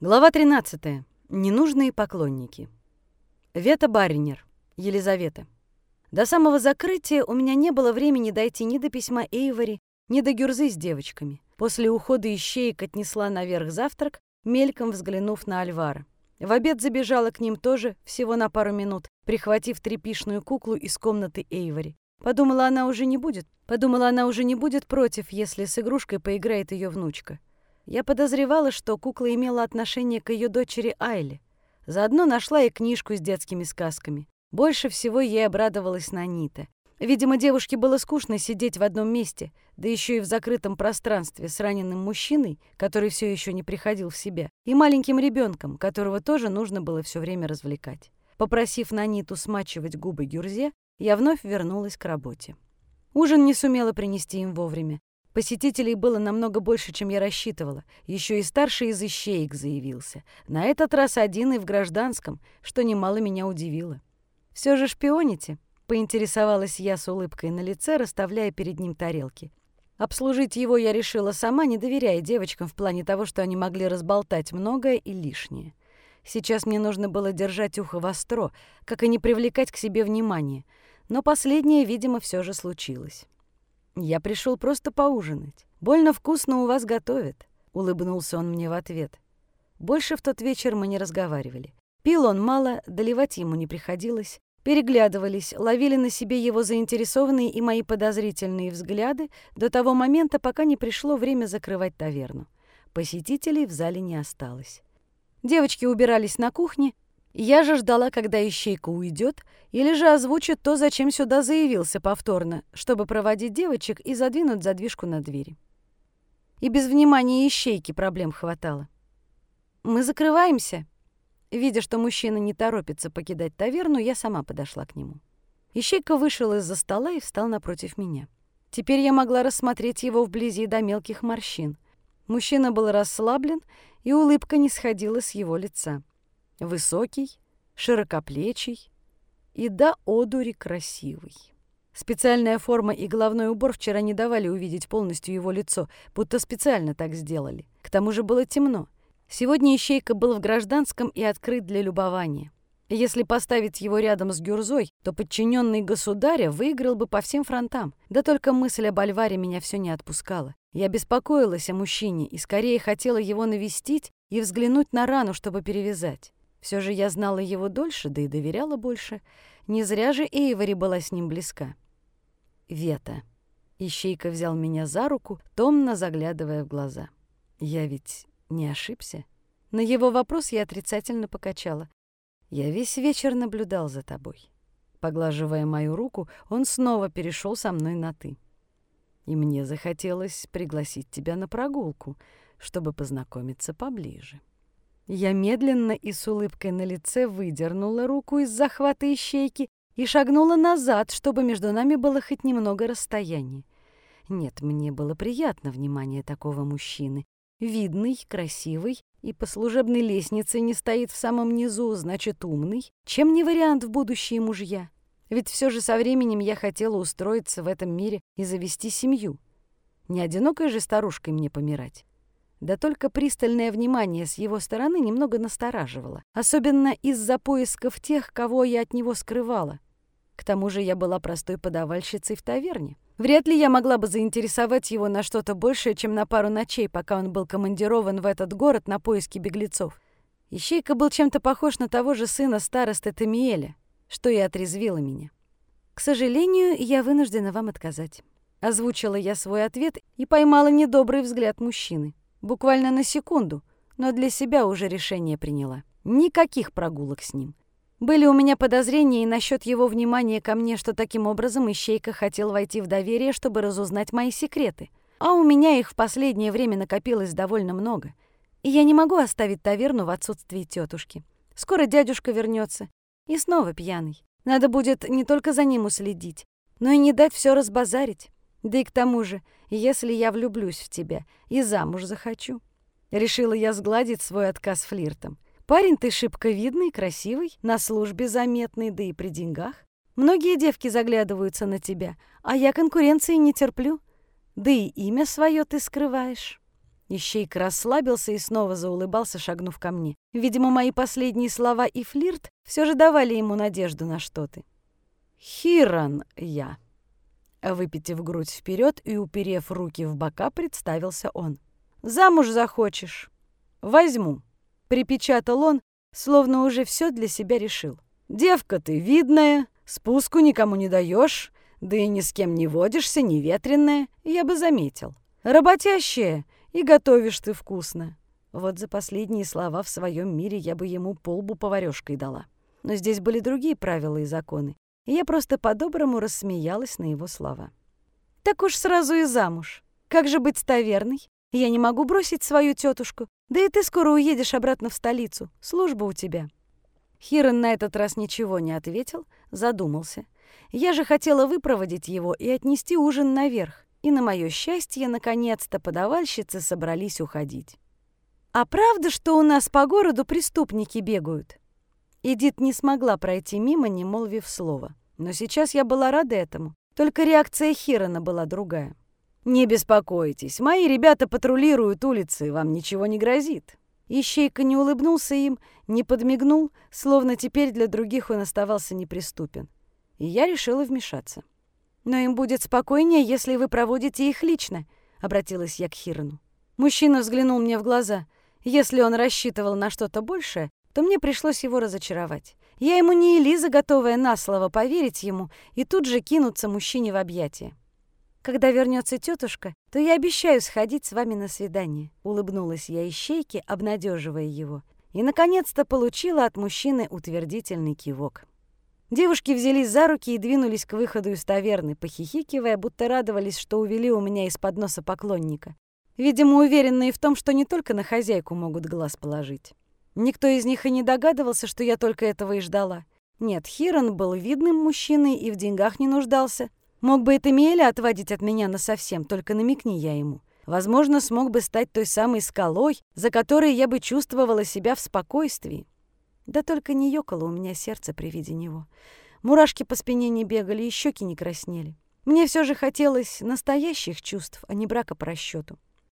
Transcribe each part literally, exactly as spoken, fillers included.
Глава тринадцатая. Ненужные поклонники. Вета Баринер. Елизавета. До самого закрытия у меня не было времени дойти ни до письма Эйвори, ни до гюрзы с девочками. После ухода ищеек отнесла наверх завтрак, мельком взглянув на Альвара. В обед забежала к ним тоже, всего на пару минут, прихватив тряпишную куклу из комнаты Эйвори. Подумала, она уже не будет. Подумала, она уже не будет против, если с игрушкой поиграет ее внучка. Я подозревала, что кукла имела отношение к ее дочери Айле. Заодно нашла и книжку с детскими сказками. Больше всего ей обрадовалась Нанита. Видимо, девушке было скучно сидеть в одном месте, да еще и в закрытом пространстве с раненым мужчиной, который все еще не приходил в себя, и маленьким ребенком, которого тоже нужно было все время развлекать. Попросив Наниту смачивать губы гюрзе, я вновь вернулась к работе. Ужин не сумела принести им вовремя. Посетителей было намного больше, чем я рассчитывала. Еще и старший из ищеек заявился. На этот раз один и в гражданском, что немало меня удивило. «Все же шпионите?» — поинтересовалась я с улыбкой на лице, расставляя перед ним тарелки. Обслужить его я решила сама, не доверяя девочкам в плане того, что они могли разболтать многое и лишнее. Сейчас мне нужно было держать ухо востро, как и не привлекать к себе внимания. Но последнее, видимо, все же случилось. «Я пришел просто поужинать. Больно вкусно у вас готовят», — улыбнулся он мне в ответ. Больше в тот вечер мы не разговаривали. Пил он мало, доливать ему не приходилось. Переглядывались, ловили на себе его заинтересованные и мои подозрительные взгляды до того момента, пока не пришло время закрывать таверну. Посетителей в зале не осталось. Девочки убирались на кухне. Я же ждала, когда ищейка уйдет, или же озвучит то, зачем сюда заявился повторно, чтобы проводить девочек и задвинуть задвижку на двери. И без внимания ищейки проблем хватало. «Мы закрываемся». Видя, что мужчина не торопится покидать таверну, я сама подошла к нему. Ищейка вышел из-за стола и встал напротив меня. Теперь я могла рассмотреть его вблизи до мелких морщин. Мужчина был расслаблен, и улыбка не сходила с его лица. Высокий, широкоплечий и до одури красивый. Специальная форма и головной убор вчера не давали увидеть полностью его лицо, будто специально так сделали. К тому же было темно. Сегодня ищейка был в гражданском и открыт для любования. Если поставить его рядом с гюрзой, то подчиненный государя выиграл бы по всем фронтам. Да только мысль об Альваре меня все не отпускала. Я беспокоилась о мужчине и скорее хотела его навестить и взглянуть на рану, чтобы перевязать. Все же я знала его дольше, да и доверяла больше. Не зря же Эйвори была с ним близка. «Вета». Ищейка взял меня за руку, томно заглядывая в глаза. «Я ведь не ошибся?» На его вопрос я отрицательно покачала. «Я весь вечер наблюдал за тобой». Поглаживая мою руку, он снова перешел со мной на «ты». «И мне захотелось пригласить тебя на прогулку, чтобы познакомиться поближе». Я медленно и с улыбкой на лице выдернула руку из захвата ищейки и шагнула назад, чтобы между нами было хоть немного расстояния. Нет, мне было приятно внимание такого мужчины. Видный, красивый и по служебной лестнице не стоит в самом низу, значит, умный. Чем не вариант в будущие мужья? Ведь все же со временем я хотела устроиться в этом мире и завести семью. Не одинокой же старушкой мне помирать. Да только пристальное внимание с его стороны немного настораживало, особенно из-за поисков тех, кого я от него скрывала. К тому же я была простой подавальщицей в таверне. Вряд ли я могла бы заинтересовать его на что-то большее, чем на пару ночей, пока он был командирован в этот город на поиски беглецов. Ищейка был чем-то похож на того же сына старосты Тамиэля, что и отрезвило меня. «К сожалению, я вынуждена вам отказать», — озвучила я свой ответ и поймала недобрый взгляд мужчины. Буквально на секунду, но для себя уже решение приняла. Никаких прогулок с ним. Были у меня подозрения и насчет его внимания ко мне, что таким образом ищейка хотел войти в доверие, чтобы разузнать мои секреты. А у меня их в последнее время накопилось довольно много. И я не могу оставить таверну в отсутствии тетушки. Скоро дядюшка вернется. И снова пьяный. Надо будет не только за ним уследить, но и не дать все разбазарить. Да и к тому же, если я влюблюсь в тебя и замуж захочу. Решила я сгладить свой отказ флиртом. Парень ты шибко видный, красивый, на службе заметный, да и при деньгах. Многие девки заглядываются на тебя, а я конкуренции не терплю. Да и имя свое ты скрываешь. Ищейка расслабился и снова заулыбался, шагнув ко мне. Видимо, мои последние слова и флирт все же давали ему надежду на что-то. «Хиран я», — выпитив грудь вперед и уперев руки в бока, представился он. «Замуж захочешь? Возьму», — припечатал он, словно уже все для себя решил. «Девка ты видная, спуску никому не даешь, да и ни с кем не водишься, неветренная, я бы заметил. Работящая, и готовишь ты вкусно». Вот за последние слова в своем мире я бы ему полбу поварёшкой дала. Но здесь были другие правила и законы, и я просто по-доброму рассмеялась на его слова. «Так уж сразу и замуж. Как же быть с таверной? Я не могу бросить свою тетушку. Да и ты скоро уедешь обратно в столицу. Служба у тебя». Хиран на этот раз ничего не ответил, задумался. Я же хотела выпроводить его и отнести ужин наверх. И на мое счастье, наконец-то подавальщицы собрались уходить. «А правда, что у нас по городу преступники бегают?» Эдит не смогла пройти мимо, не молвив слова. Но сейчас я была рада этому. Только реакция Хирана была другая. «Не беспокойтесь, мои ребята патрулируют улицы, вам ничего не грозит». Ищейка не улыбнулся им, не подмигнул, словно теперь для других он оставался неприступен. И я решила вмешаться. «Но им будет спокойнее, если вы проводите их лично», — обратилась я к Хирану. Мужчина взглянул мне в глаза. Если он рассчитывал на что-то большее, то мне пришлось его разочаровать. Я ему не Элиза, готовая на слово поверить ему и тут же кинуться мужчине в объятия. «Когда вернется тетушка, то я обещаю сходить с вами на свидание», — улыбнулась я ищейке, обнадеживая его. И, наконец-то, получила от мужчины утвердительный кивок. Девушки взялись за руки и двинулись к выходу из таверны, похихикивая, будто радовались, что увели у меня из-под носа поклонника. Видимо, уверенные в том, что не только на хозяйку могут глаз положить. Никто из них и не догадывался, что я только этого и ждала. Нет, Хиран был видным мужчиной и в деньгах не нуждался. Мог бы и Тамиэля отводить от меня насовсем, только намекни я ему. Возможно, смог бы стать той самой скалой, за которой я бы чувствовала себя в спокойствии. Да только не ёкало у меня сердце при виде него. Мурашки по спине не бегали, и щеки не краснели. Мне все же хотелось настоящих чувств, а не брака по расчету.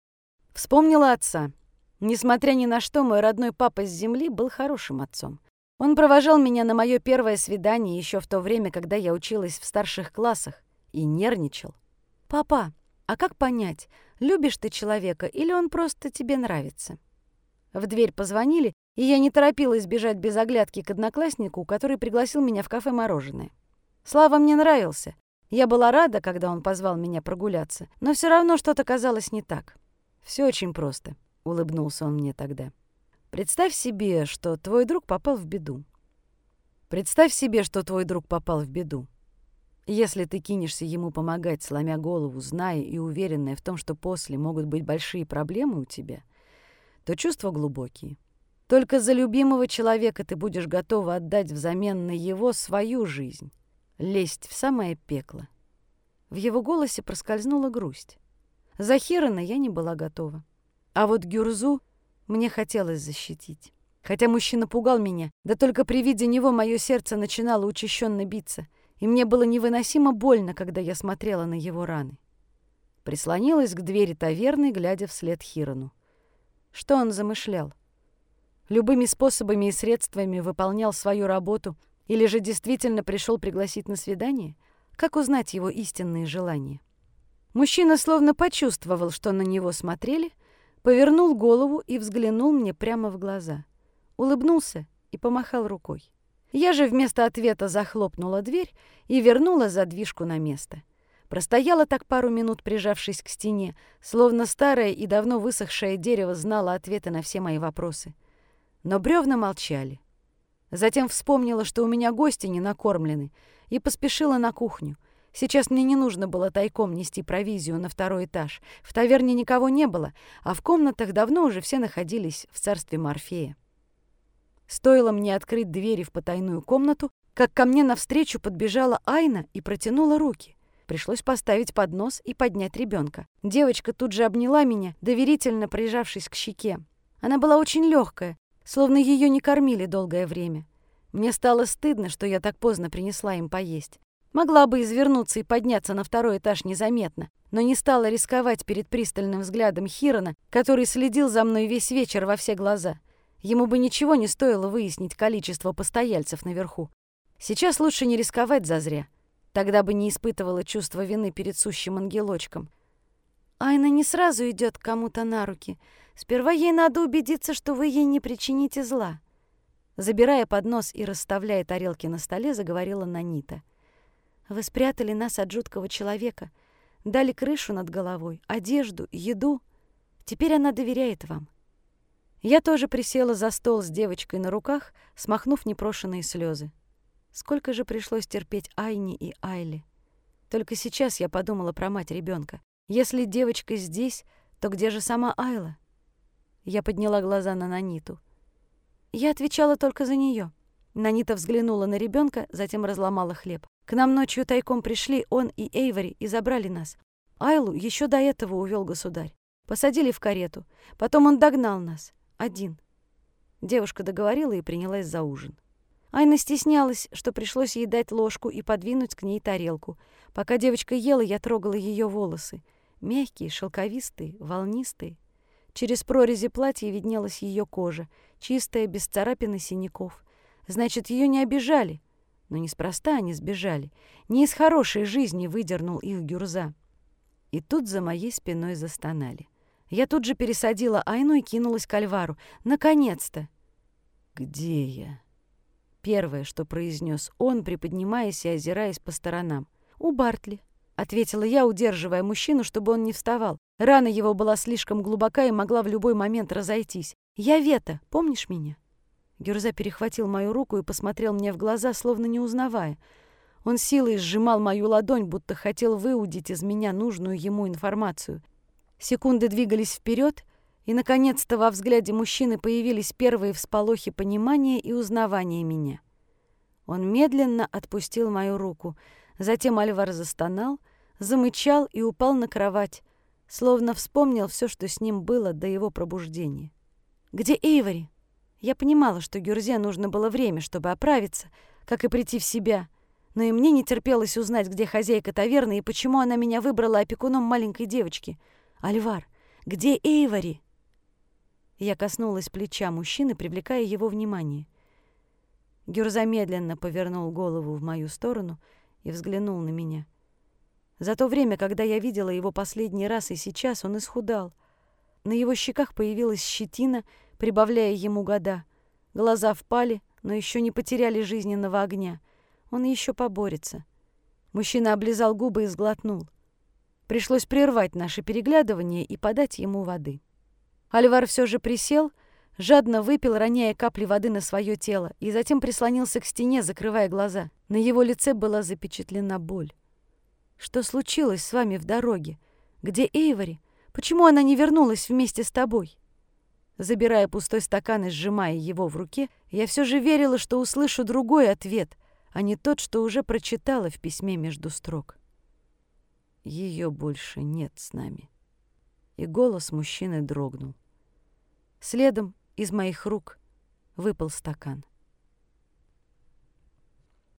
Вспомнила отца. Несмотря ни на что, мой родной папа с земли был хорошим отцом. Он провожал меня на мое первое свидание еще в то время, когда я училась в старших классах, и нервничал. «Папа, а как понять, любишь ты человека или он просто тебе нравится?» В дверь позвонили, и я не торопилась бежать без оглядки к однокласснику, который пригласил меня в кафе «Мороженое». Слава мне нравился. Я была рада, когда он позвал меня прогуляться, но все равно что-то казалось не так. «Все очень просто», — улыбнулся он мне тогда. «Представь себе, что твой друг попал в беду. Представь себе, что твой друг попал в беду. Если ты кинешься ему помогать, сломя голову, зная и уверенная в том, что после могут быть большие проблемы у тебя, то чувства глубокие. Только за любимого человека ты будешь готова отдать взамен на его свою жизнь, лезть в самое пекло». В его голосе проскользнула грусть. За Хирана я не была готова. А вот Гюрзу мне хотелось защитить. Хотя мужчина пугал меня, да только при виде него мое сердце начинало учащенно биться, и мне было невыносимо больно, когда я смотрела на его раны. Прислонилась к двери таверны, глядя вслед Хирану. Что он замышлял? Любыми способами и средствами выполнял свою работу или же действительно пришел пригласить на свидание? Как узнать его истинные желания? Мужчина словно почувствовал, что на него смотрели, повернул голову и взглянул мне прямо в глаза. Улыбнулся и помахал рукой. Я же вместо ответа захлопнула дверь и вернула задвижку на место. Простояла так пару минут, прижавшись к стене, словно старое и давно высохшее дерево знало ответы на все мои вопросы. Но бревна молчали. Затем вспомнила, что у меня гости не накормлены, и поспешила на кухню. Сейчас мне не нужно было тайком нести провизию на второй этаж. В таверне никого не было, а в комнатах давно уже все находились в царстве Морфея. Стоило мне открыть двери в потайную комнату, как ко мне навстречу подбежала Айна и протянула руки. Пришлось поставить поднос и поднять ребенка. Девочка тут же обняла меня, доверительно прижавшись к щеке. Она была очень легкая, словно ее не кормили долгое время. Мне стало стыдно, что я так поздно принесла им поесть. Могла бы извернуться и подняться на второй этаж незаметно, но не стала рисковать перед пристальным взглядом Хирона, который следил за мной весь вечер во все глаза. Ему бы ничего не стоило выяснить количество постояльцев наверху. Сейчас лучше не рисковать зазря. Тогда бы не испытывала чувство вины перед сущим ангелочком. Айна не сразу идет к кому-то на руки. Сперва ей надо убедиться, что вы ей не причините зла. Забирая поднос и расставляя тарелки на столе, заговорила Нанита. Вы спрятали нас от жуткого человека, дали крышу над головой, одежду, еду. Теперь она доверяет вам. Я тоже присела за стол с девочкой на руках, смахнув непрошенные слезы. Сколько же пришлось терпеть Айне и Айле. Только сейчас я подумала про мать ребенка. Если девочка здесь, то где же сама Айла? Я подняла глаза на Наниту. Я отвечала только за нее. Нанита взглянула на ребенка, затем разломала хлеб. К нам ночью тайком пришли он и Эйвори и забрали нас. Айлу еще до этого увел государь. Посадили в карету. Потом он догнал нас. Один. Девушка договорила и принялась за ужин. Айна стеснялась, что пришлось ей дать ложку и подвинуть к ней тарелку. Пока девочка ела, я трогала ее волосы. Мягкие, шелковистые, волнистые. Через прорези платья виднелась ее кожа, чистая, без царапин и синяков. Значит, ее не обижали. Но неспроста они сбежали. Не из хорошей жизни выдернул их Гюрза. И тут за моей спиной застонали. Я тут же пересадила Айну и кинулась к Альвару. Наконец-то! «Где я?» Первое, что произнес он, приподнимаясь и озираясь по сторонам. «У Бартли», — ответила я, удерживая мужчину, чтобы он не вставал. Рана его была слишком глубока и могла в любой момент разойтись. «Я Вета, помнишь меня?» Гюрза перехватил мою руку и посмотрел мне в глаза, словно не узнавая. Он силой сжимал мою ладонь, будто хотел выудить из меня нужную ему информацию. Секунды двигались вперед, и, наконец-то, во взгляде мужчины появились первые всполохи понимания и узнавания меня. Он медленно отпустил мою руку. Затем Альвар застонал, замычал и упал на кровать, словно вспомнил все, что с ним было до его пробуждения. «Где Эйвори?» Я понимала, что Гюрзе нужно было время, чтобы оправиться, как и прийти в себя, но и мне не терпелось узнать, где хозяйка таверны и почему она меня выбрала опекуном маленькой девочки. «Альвар, где Эйвори?» Я коснулась плеча мужчины, привлекая его внимание. Гюрза медленно повернул голову в мою сторону и взглянул на меня. За то время, когда я видела его последний раз и сейчас, он исхудал. На его щеках появилась щетина, прибавляя ему года. Глаза впали, но еще не потеряли жизненного огня. Он еще поборется. Мужчина облизал губы и сглотнул. Пришлось прервать наше переглядывание и подать ему воды. Альвар все же присел, жадно выпил, роняя капли воды на свое тело, и затем прислонился к стене, закрывая глаза. На его лице была запечатлена боль. «Что случилось с вами в дороге? Где Эйвори? Почему она не вернулась вместе с тобой?» Забирая пустой стакан и сжимая его в руке, я все же верила, что услышу другой ответ, а не тот, что уже прочитала в письме между строк. «Ее больше нет с нами». И голос мужчины дрогнул. Следом из моих рук выпал стакан.